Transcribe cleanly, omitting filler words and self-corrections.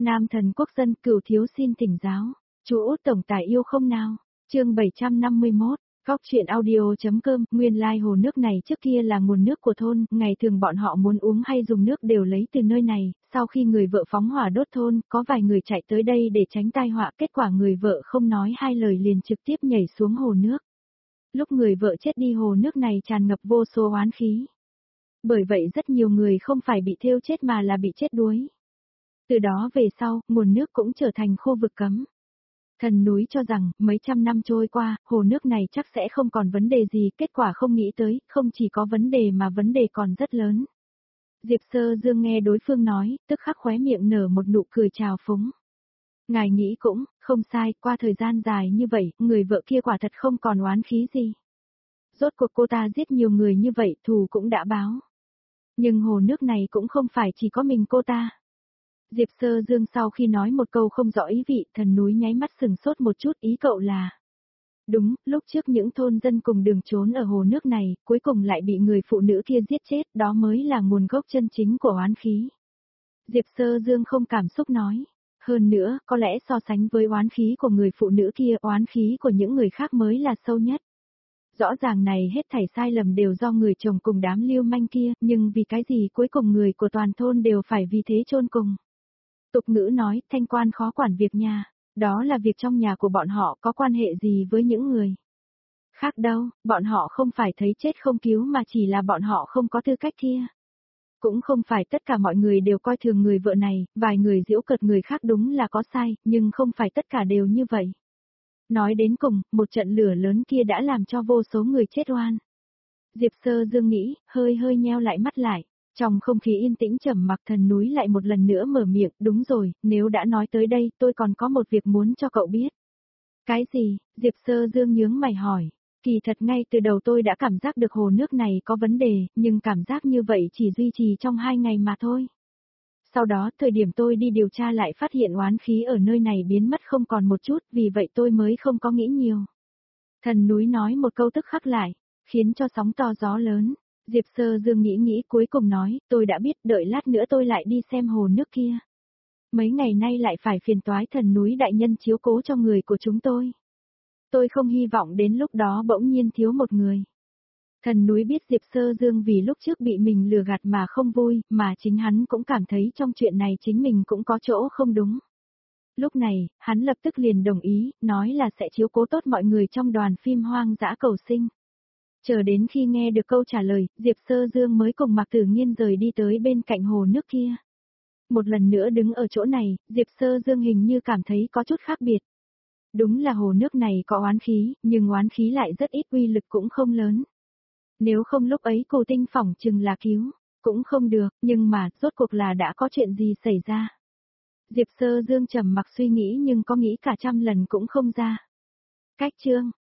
Nam thần quốc dân Cửu thiếu xin thỉnh giáo. Chú Út tổng tài yêu không nào? Chương 751. Góc truyện audio.com. Nguyên lai hồ nước này trước kia là nguồn nước của thôn, ngày thường bọn họ muốn uống hay dùng nước đều lấy từ nơi này, sau khi người vợ phóng hỏa đốt thôn, có vài người chạy tới đây để tránh tai họa, kết quả người vợ không nói hai lời liền trực tiếp nhảy xuống hồ nước. Lúc người vợ chết đi hồ nước này tràn ngập vô số oán khí. Bởi vậy rất nhiều người không phải bị thiêu chết mà là bị chết đuối. Từ đó về sau, nguồn nước cũng trở thành khu vực cấm. Thần núi cho rằng, mấy trăm năm trôi qua, hồ nước này chắc sẽ không còn vấn đề gì, kết quả không nghĩ tới, không chỉ có vấn đề mà vấn đề còn rất lớn. Diệp Sơ Dương nghe đối phương nói, tức khắc khóe miệng nở một nụ cười trào phúng. Ngài nghĩ cũng, không sai, qua thời gian dài như vậy, người vợ kia quả thật không còn oán khí gì. Rốt cuộc cô ta giết nhiều người như vậy, thù cũng đã báo. Nhưng hồ nước này cũng không phải chỉ có mình cô ta. Diệp Sơ Dương sau khi nói một câu không rõ ý vị, thần núi nháy mắt sừng sốt một chút, ý cậu là. Đúng, lúc trước những thôn dân cùng đường trốn ở hồ nước này, cuối cùng lại bị người phụ nữ kia giết chết, đó mới là nguồn gốc chân chính của oán khí. Diệp Sơ Dương không cảm xúc nói. Hơn nữa, có lẽ so sánh với oán khí của người phụ nữ kia, oán khí của những người khác mới là sâu nhất. Rõ ràng này hết thảy sai lầm đều do người chồng cùng đám lưu manh kia, nhưng vì cái gì cuối cùng người của toàn thôn đều phải vì thế chôn cùng. Tục ngữ nói, thanh quan khó quản việc nhà, đó là việc trong nhà của bọn họ, có quan hệ gì với những người khác đâu, bọn họ không phải thấy chết không cứu mà chỉ là bọn họ không có tư cách kia. Cũng không phải tất cả mọi người đều coi thường người vợ này, vài người giễu cợt người khác đúng là có sai, nhưng không phải tất cả đều như vậy. Nói đến cùng, một trận lửa lớn kia đã làm cho vô số người chết oan. Diệp Sơ Dương nghĩ, hơi nheo lại mắt lại. Trong không khí yên tĩnh trầm mặc, thần núi lại một lần nữa mở miệng, đúng rồi, nếu đã nói tới đây, tôi còn có một việc muốn cho cậu biết. Cái gì? Diệp Sơ Dương nhướng mày hỏi. Kỳ thật ngay từ đầu tôi đã cảm giác được hồ nước này có vấn đề, nhưng cảm giác như vậy chỉ duy trì trong 2 ngày mà thôi. Sau đó, thời điểm tôi đi điều tra lại phát hiện oán khí ở nơi này biến mất không còn một chút, vì vậy tôi mới không có nghĩ nhiều. Thần núi nói một câu tức khắc lại, khiến cho sóng to gió lớn. Diệp Sơ Dương nghĩ cuối cùng nói, tôi đã biết, đợi lát nữa tôi lại đi xem hồ nước kia. Mấy ngày nay lại phải phiền toái thần núi đại nhân chiếu cố cho người của chúng tôi. Tôi không hy vọng đến lúc đó bỗng nhiên thiếu một người. Thần núi biết Diệp Sơ Dương vì lúc trước bị mình lừa gạt mà không vui, mà chính hắn cũng cảm thấy trong chuyện này chính mình cũng có chỗ không đúng. Lúc này, hắn lập tức liền đồng ý, nói là sẽ chiếu cố tốt mọi người trong đoàn phim Hoang dã cầu sinh. Chờ đến khi nghe được câu trả lời, Diệp Sơ Dương mới cùng Mạc Tử Nghiên rời đi tới bên cạnh hồ nước kia. Một lần nữa đứng ở chỗ này, Diệp Sơ Dương hình như cảm thấy có chút khác biệt. Đúng là hồ nước này có oán khí, nhưng oán khí lại rất ít, uy lực cũng không lớn. Nếu không lúc ấy cô Tinh phỏng chừng là cứu, cũng không được, nhưng mà, rốt cuộc là đã có chuyện gì xảy ra. Diệp Sơ Dương trầm mặc suy nghĩ nhưng có nghĩ cả trăm lần cũng không ra. Cách chương.